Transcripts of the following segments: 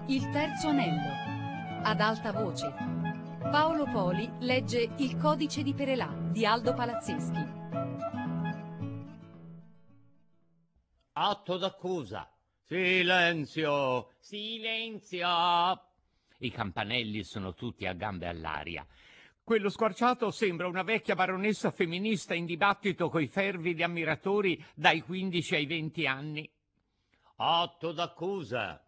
Il terzo anello. Ad alta voce. Paolo Poli legge Il codice di Perelà di Aldo Palazzeschi. Atto d'accusa. Silenzio! Silenzio! I campanelli sono tutti a gambe all'aria. Quello squarciato sembra una vecchia baronessa femminista in dibattito coi fervidi ammiratori dai 15 ai 20 anni. Atto d'accusa.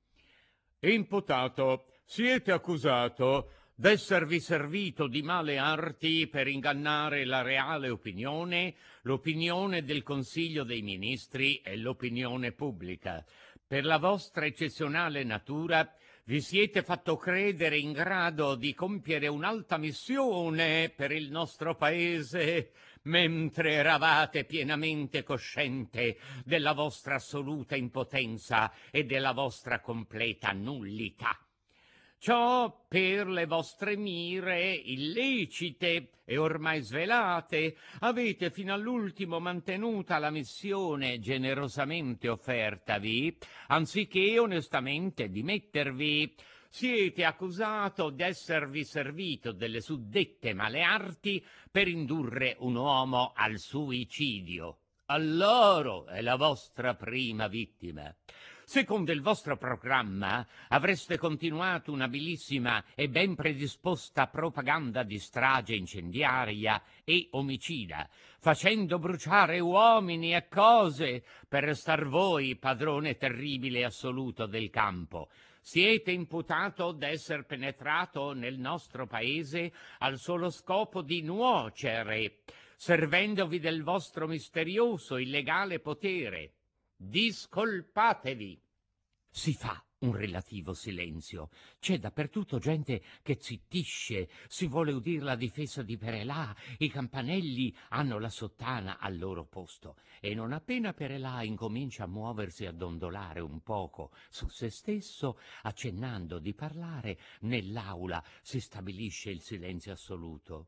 Imputato, siete accusato d'esservi servito di male arti per ingannare la reale opinione, l'opinione del Consiglio dei Ministri e l'opinione pubblica. Per la vostra eccezionale natura vi siete fatto credere in grado di compiere un'alta missione per il nostro Paese, mentre eravate pienamente cosciente della vostra assoluta impotenza e della vostra completa nullità. Ciò per le vostre mire illecite e ormai svelate avete fino all'ultimo mantenuta la missione generosamente offertavi, anziché onestamente dimettervi. Siete accusato d'esservi servito delle suddette male arti per indurre un uomo al suicidio. Allora è la vostra prima vittima. Secondo il vostro programma avreste continuato un'abilissima e ben predisposta propaganda di strage incendiaria e omicida, facendo bruciare uomini e cose per restar voi padrone terribile e assoluto del campo. Siete imputato d'esser penetrato nel nostro paese al solo scopo di nuocere, servendovi del vostro misterioso illegale potere. Discolpatevi. Si fa un relativo silenzio. C'è dappertutto gente che zittisce, si vuole udir la difesa di Perelà, i campanelli hanno la sottana al loro posto e non appena Perelà incomincia a muoversi e a dondolare un poco su se stesso, accennando di parlare, nell'aula si stabilisce il silenzio assoluto.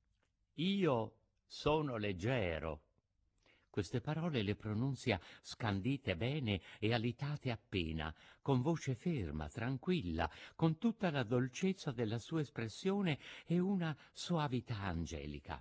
Io sono leggero. Queste parole le pronunzia scandite bene e alitate appena, con voce ferma, tranquilla, con tutta la dolcezza della sua espressione e una soavità angelica.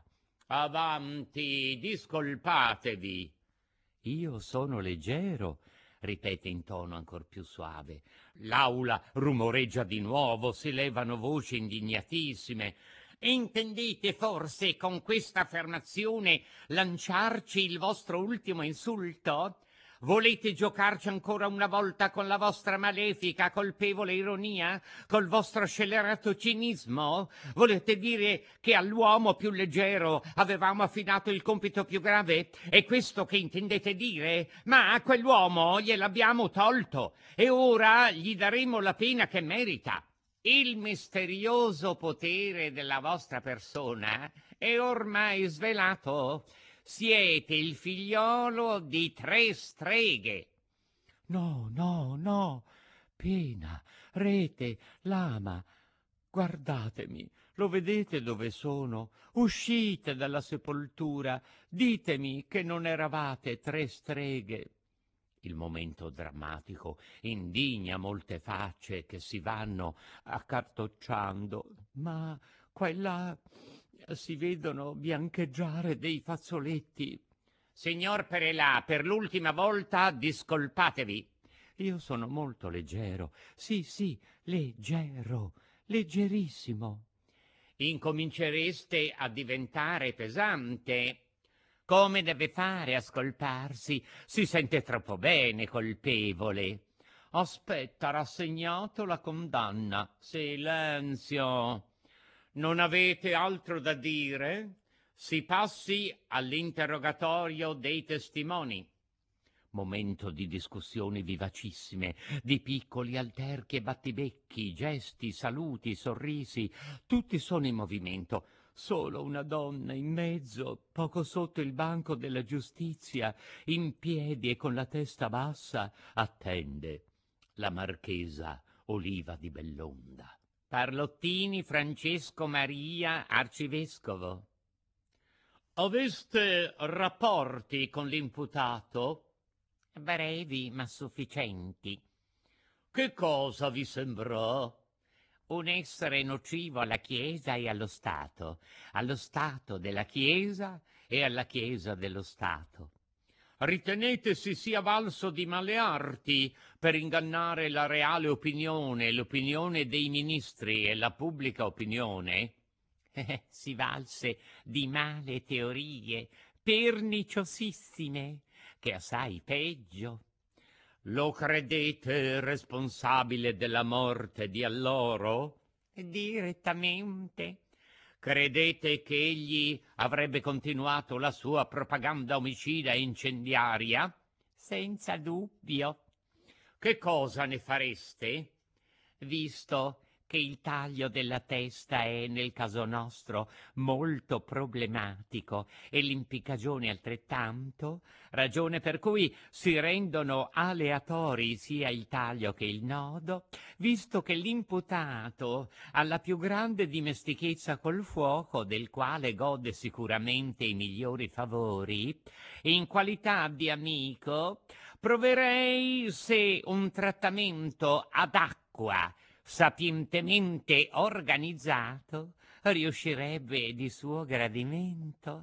Avanti, discolpatevi. Io sono leggero, ripete in tono ancor più suave. L'aula rumoreggia di nuovo, si levano voci indignatissime. Intendete forse con questa affermazione lanciarci il vostro ultimo insulto? Volete giocarci ancora una volta con la vostra malefica, colpevole ironia, col vostro scellerato cinismo? Volete dire che all'uomo più leggero avevamo affidato il compito più grave? È questo che intendete dire? Ma a quell'uomo gliel'abbiamo tolto e ora gli daremo la pena che merita. Il misterioso potere della vostra persona è ormai svelato. Siete il figliolo di 3 streghe. No, no, no. Pena, rete, lama. Guardatemi, lo vedete dove sono? Uscite dalla sepoltura. Ditemi che non eravate 3 streghe. Il momento drammatico indigna molte facce che si vanno accartocciando, ma qua e là si vedono biancheggiare dei fazzoletti. Signor Perelà, per l'ultima volta discolpatevi. Io sono molto leggero, sì, leggero, leggerissimo. Incomincereste a diventare pesante. Come deve fare a scolparsi? Si sente troppo bene, colpevole. Aspetta, rassegnato la condanna. Silenzio. Non avete altro da dire? Si passi all'interrogatorio dei testimoni. Momento di discussioni vivacissime, di piccoli alterchi e battibecchi, gesti, saluti, sorrisi, tutti sono in movimento. Solo una donna in mezzo, poco sotto il banco della giustizia, in piedi e con la testa bassa, attende. La marchesa Oliva di Bellonda. Parlottini Francesco Maria, arcivescovo. Aveste rapporti con l'imputato? Brevi ma sufficienti. Che cosa vi sembrò? Un essere nocivo alla Chiesa e allo Stato della Chiesa e alla Chiesa dello Stato. Ritenete si sia valso di male arti per ingannare la reale opinione, l'opinione dei ministri e la pubblica opinione? Si valse di male teorie perniciosissime, che assai peggio. Lo credete responsabile della morte di Alloro? Direttamente. Credete che egli avrebbe continuato la sua propaganda omicida e incendiaria? Senza dubbio, Che cosa ne fareste? visto che il taglio della testa è, nel caso nostro, molto problematico e l'impiccagione altrettanto, ragione per cui si rendono aleatori sia il taglio che il nodo, visto che l'imputato ha la più grande dimestichezza col fuoco, del quale gode sicuramente i migliori favori, in qualità di amico proverei se un trattamento ad acqua sapientemente organizzato riuscirebbe di suo gradimento.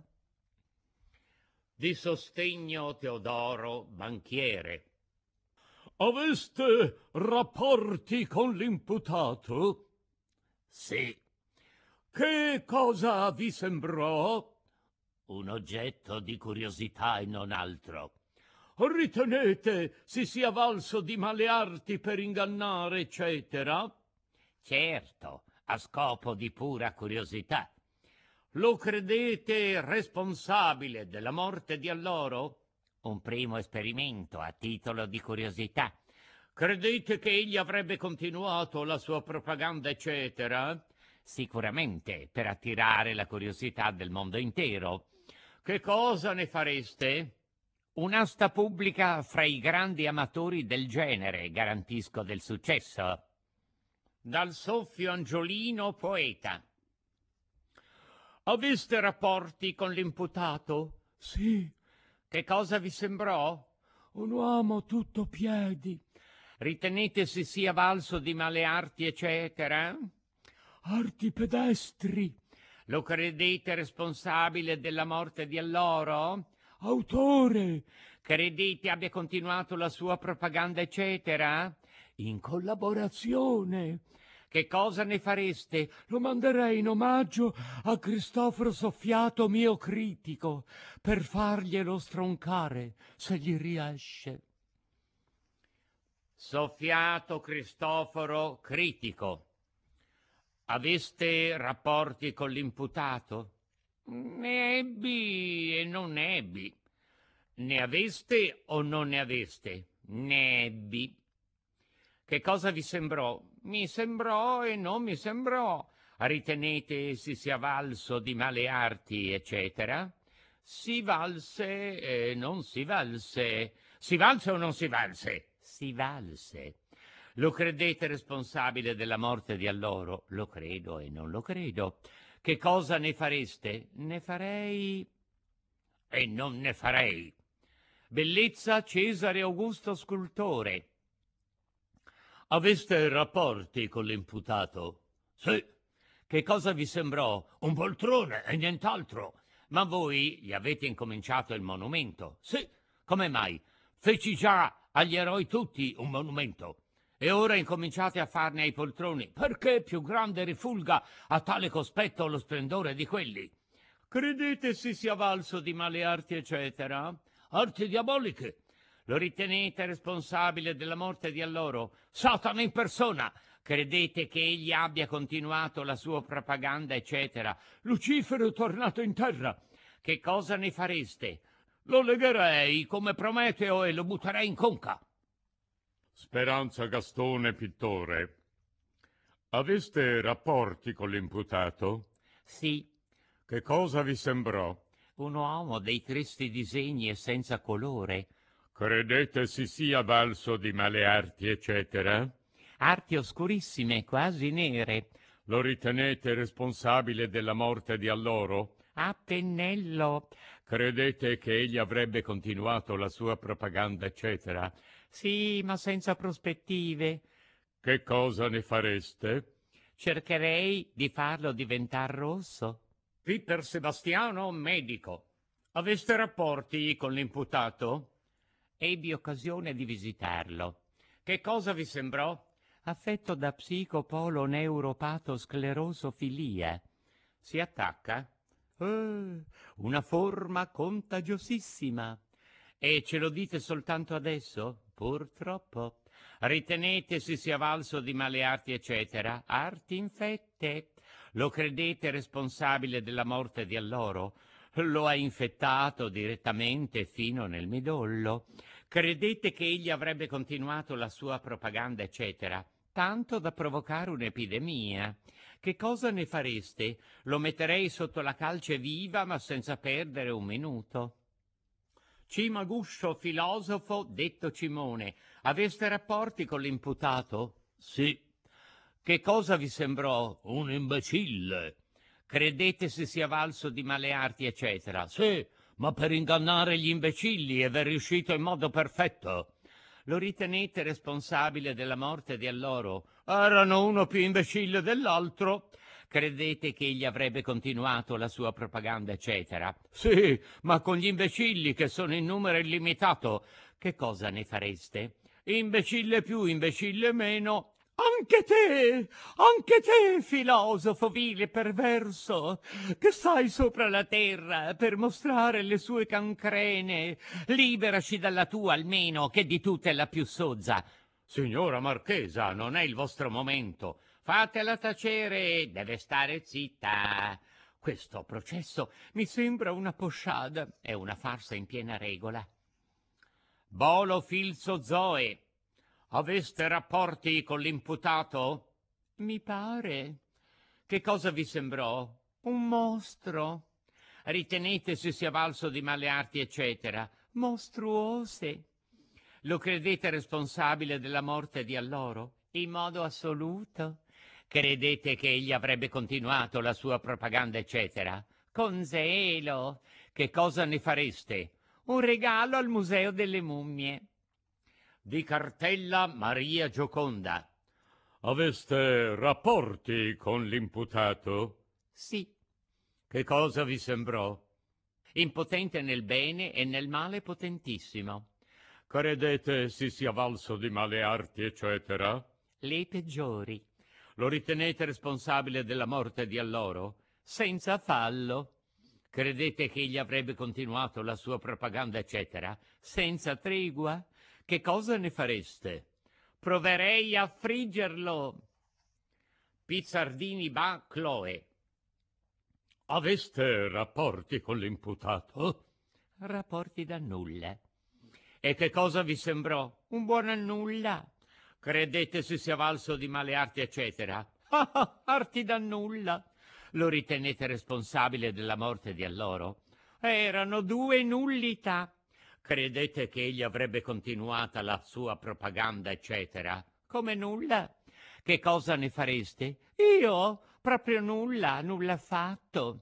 Di sostegno Teodoro, banchiere. Aveste rapporti con l'imputato? Sì. Che cosa vi sembrò? Un oggetto di curiosità e non altro. Ritenete si sia valso di male arti per ingannare, eccetera? Certo, a scopo di pura curiosità. Lo credete responsabile della morte di Alloro? Un primo esperimento a titolo di curiosità. Credete che egli avrebbe continuato la sua propaganda, eccetera? Sicuramente per attirare la curiosità del mondo intero. Che cosa ne fareste? Un'asta pubblica fra i grandi amatori del genere, garantisco del successo. Dal soffio Angiolino, poeta. Aveste rapporti con l'imputato? Sì. Che cosa vi sembrò? Un uomo tutto piedi. Ritenete si sia valso di male arti, eccetera? Arti pedestri. Lo credete responsabile della morte di Alloro? Autore. Credete abbia continuato la sua propaganda, eccetera? In collaborazione. Che cosa ne fareste? Lo manderei in omaggio a Cristoforo Soffiato, mio critico, per farglielo stroncare, se gli riesce. Soffiato Cristoforo, critico. Aveste rapporti con l'imputato? Ne ebbi e non ne ebbi. Ne aveste o non ne aveste? Ne ebbi. Che cosa vi sembrò? Mi sembrò e non mi sembrò. Ritenete si sia valso di male arti, eccetera? Si valse e non si valse. Si valse o non si valse? Si valse. Lo credete responsabile della morte di Alloro? Lo credo e non lo credo. Che cosa ne fareste? Ne farei e non ne farei. Bellezza Cesare Augusto scultore. Aveste rapporti con l'imputato? Sì. Che cosa vi sembrò? Un poltrone e nient'altro. Ma voi gli avete incominciato il monumento? Sì. Come mai? Feci già agli eroi tutti un monumento. E ora incominciate a farne ai poltroni? Perché più grande rifulga a tale cospetto lo splendore di quelli. Credete si sia valso di male arti, eccetera? Arti diaboliche. Lo ritenete responsabile della morte di Alloro? Satana in persona. Credete che egli abbia continuato la sua propaganda, eccetera? Lucifero è tornato in terra. Che cosa ne fareste? Lo legherei come Prometeo e lo butterei in conca. Speranza Gastone, pittore. Aveste rapporti con l'imputato? Sì. Che cosa vi sembrò? Un uomo dei tristi disegni e senza colore. Credete si sia valso di male arti, eccetera? Arti oscurissime, quasi nere. Lo ritenete responsabile della morte di Alloro? A pennello. Credete che egli avrebbe continuato la sua propaganda, eccetera? Sì, ma senza prospettive. Che cosa ne fareste? Cercherei di farlo diventare rosso. Piper Sebastiano, medico. Aveste rapporti con l'imputato? Ebbi occasione di visitarlo. Che cosa vi sembrò? Affetto da psicopoloneuropatosclerosofilia. Si attacca? Una forma contagiosissima. E ce lo dite soltanto adesso? Purtroppo. Ritenete si sia valso di male arti, eccetera? Arti infette. Lo credete responsabile della morte di Alloro? Lo ha infettato direttamente fino nel midollo? Credete che egli avrebbe continuato la sua propaganda, eccetera? Tanto da provocare un'epidemia. Che cosa ne fareste? Lo metterei sotto la calce viva, ma senza perdere un minuto. Cimaguscio, filosofo, detto Cimone, aveste rapporti con l'imputato? Sì. Che cosa vi sembrò? Un imbecille. Credete si sia valso di male arti, eccetera? Sì, ma per ingannare gli imbecilli ed è riuscito in modo perfetto. Lo ritenete responsabile della morte di Alloro? Erano uno più imbecille dell'altro. Credete che egli avrebbe continuato la sua propaganda, eccetera? Sì, ma con gli imbecilli che sono in numero illimitato. Che cosa ne fareste? Imbecille più, imbecille meno. Anche te, filosofo vile e perverso, che stai sopra la terra per mostrare le sue cancrene. Liberaci dalla tua almeno, che di tutte è la più sozza. Signora Marchesa, non è il vostro momento. Fatela tacere, deve stare zitta. Questo processo mi sembra una posciada, è una farsa in piena regola. Bolo Filzo Zoe, aveste rapporti con l'imputato? Mi pare. Che cosa vi sembrò? Un mostro. Ritenete si sia valso di male arti, eccetera? Mostruose. Lo credete responsabile della morte di Alloro? In modo assoluto. Credete che egli avrebbe continuato la sua propaganda, eccetera? Con zelo. Che cosa ne fareste? Un regalo al Museo delle Mummie. Di cartella Maria Gioconda. Aveste rapporti con l'imputato? Sì. Che cosa vi sembrò? Impotente nel bene e nel male potentissimo. Credete si sia valso di male arti, eccetera? Le peggiori. Lo ritenete responsabile della morte di Alloro? Senza fallo. Credete che egli avrebbe continuato la sua propaganda, eccetera? Senza tregua. Che cosa ne fareste? Proverei a friggerlo. Pizzardini ba Chloe. Aveste rapporti con l'imputato? Rapporti da nulla. E che cosa vi sembrò? Un buon a nulla. Credete si sia valso di male arti, eccetera? Arti da nulla. Lo ritenete responsabile della morte di Alloro? Erano due nullità. Credete che egli avrebbe continuata la sua propaganda, eccetera? Come nulla. Che cosa ne fareste? Io? Proprio nulla, nulla affatto.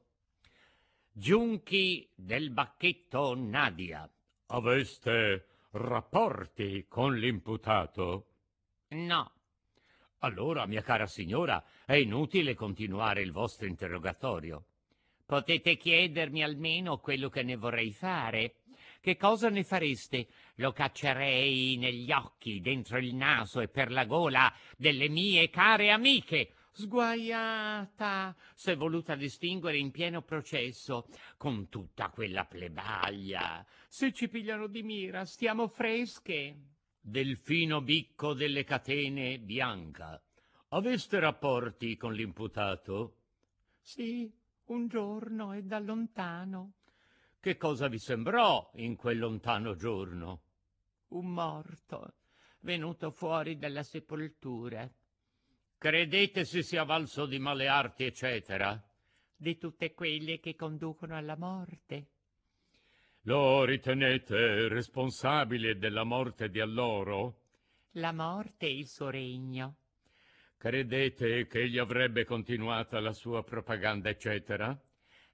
Giunchi del bacchetto Nadia. Aveste rapporti con l'imputato? No. Allora, mia cara signora, è inutile continuare il vostro interrogatorio. Potete chiedermi almeno quello che ne vorrei fare. Che cosa ne fareste? Lo caccerei negli occhi, dentro il naso e per la gola delle mie care amiche. Sguaiata, s'è voluta distinguere in pieno processo con tutta quella plebaglia. Se ci pigliano di mira, stiamo fresche. Delfino Bicco delle Catene Bianca. Aveste rapporti con l'imputato? Sì, un giorno e da lontano. Che cosa vi sembrò in quel lontano giorno? Un morto, venuto fuori dalla sepoltura. Credete si sia valso di male arti, eccetera? Di tutte quelle che conducono alla morte. Lo ritenete responsabile della morte di Alloro? La morte è il suo regno. Credete che egli avrebbe continuata la sua propaganda, eccetera?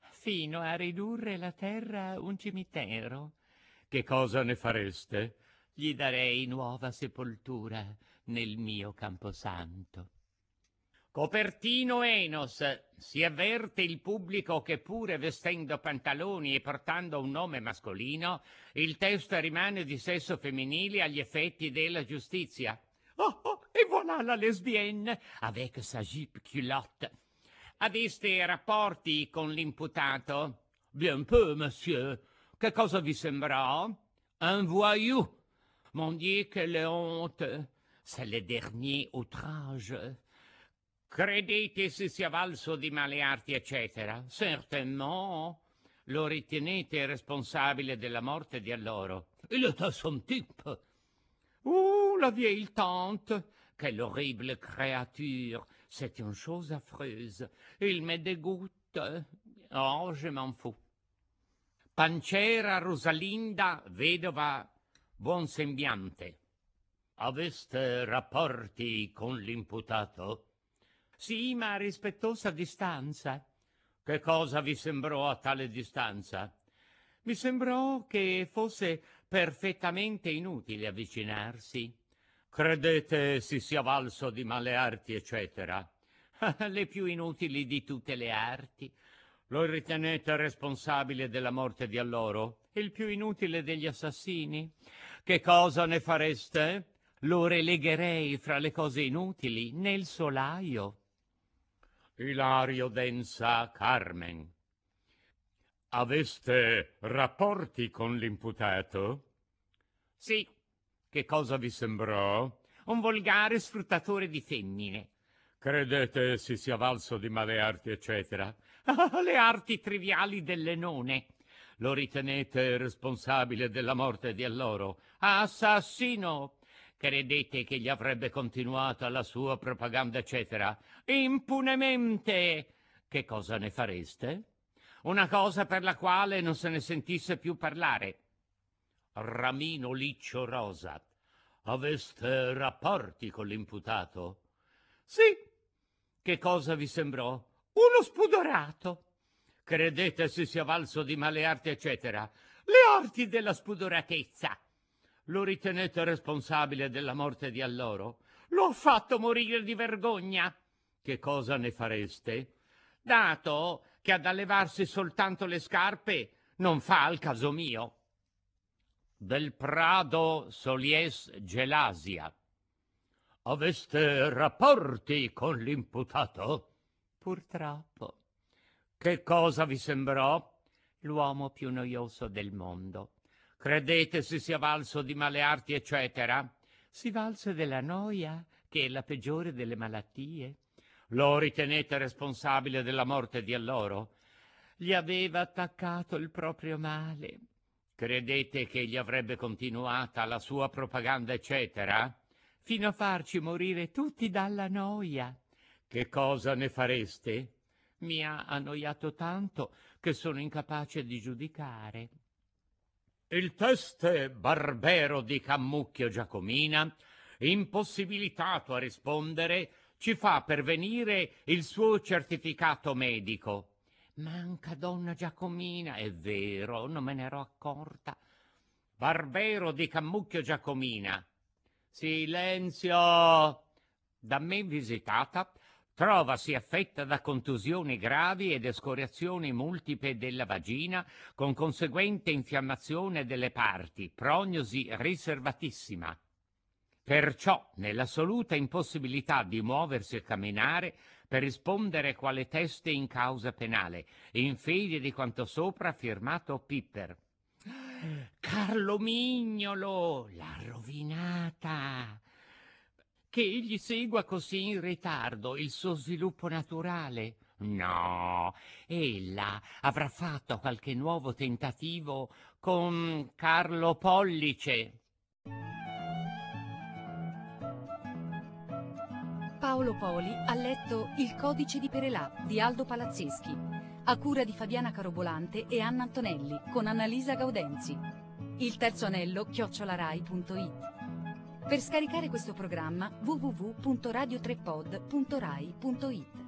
Fino a ridurre la terra un cimitero. Che cosa ne fareste? gli darei nuova sepoltura nel mio camposanto. Copertino Enos, si avverte il pubblico che pure vestendo pantaloni e portando un nome mascolino, il testo rimane di sesso femminile agli effetti della giustizia. Oh, et voilà la lesbienne, avec sa jupe culotte. Aveste rapporti con l'imputato? Bien peu, monsieur. Che cosa vi sembra? Un voyou. Mon Dieu, quelle honte. C'est le dernier outrage. Credete si sia valso di male arti, eccetera? Certainement. Lo ritenete responsabile della morte di Alloro? Il est son type. La vieille tante. Quelle horrible créature. C'est une chose affreuse. Il me dégoûte. Oh, je m'en fous. Pancera Rosalinda, vedova buonsembiante. Aveste rapporti con l'imputato? Sì, ma a rispettosa distanza. Che cosa vi sembrò a tale distanza? Mi sembrò che fosse perfettamente inutile avvicinarsi. Credete si sia valso di male arti, eccetera? Le più inutili di tutte le arti. Lo ritenete responsabile della morte di Alloro? Il più inutile degli assassini. Che cosa ne fareste? Lo relegherei fra le cose inutili nel solaio. Ilario Densa Carmen. Aveste rapporti con l'imputato? Sì. Che cosa vi sembrò? Un volgare sfruttatore di femmine. Credete si sia valso di male arti, eccetera? Le arti triviali delle none. Lo ritenete responsabile della morte di Alloro? Assassino. Credete che gli avrebbe continuato la sua propaganda, eccetera? Impunemente. Che cosa ne fareste? Una cosa per la quale non se ne sentisse più parlare. Ramino Liccio Rosa. Aveste rapporti con l'imputato? Sì. Che cosa vi sembrò? Uno spudorato. Credete si sia valso di male arti, eccetera? Le arti della spudoratezza. Lo ritenete responsabile della morte di Alloro? L'ho fatto morire di vergogna. Che cosa ne fareste? Dato che ad allevarsi soltanto le scarpe non fa al caso mio. Del Prado Solies Gelasia. Aveste rapporti con l'imputato? Purtroppo. Che cosa vi sembrò? L'uomo più noioso del mondo. Credete si sia valso di male arti, eccetera? Si valse della noia, che è la peggiore delle malattie. Lo ritenete responsabile della morte di Alloro? Gli aveva attaccato il proprio male. Credete che gli avrebbe continuata la sua propaganda, eccetera? Fino a farci morire tutti dalla noia. Che cosa ne fareste? Mi ha annoiato tanto che sono incapace di giudicare. Il teste Barbero di Cammucchio Giacomina, impossibilitato a rispondere, ci fa pervenire il suo certificato medico. Manca donna Giacomina, è vero, non me ne ero accorta. Barbero di Cammucchio Giacomina. Silenzio! Da me visitata, trovasi affetta da contusioni gravi ed escoriazioni multiple della vagina, con conseguente infiammazione delle parti, prognosi riservatissima. Perciò, nell'assoluta impossibilità di muoversi e camminare, per rispondere quale teste in causa penale, in fede di quanto sopra firmato Pipper. Carlo Mignolo, l'ha rovinata. Che egli segua così in ritardo il suo sviluppo naturale? No, ella avrà fatto qualche nuovo tentativo con Carlo Pollice. Paolo Poli ha letto Il codice di Perelà di Aldo Palazzeschi, a cura di Fabiana Carobolante e Anna Antonelli, con Annalisa Gaudenzi. Il terzo anello @rai.it. Per scaricare questo programma www.radiotrepod.rai.it.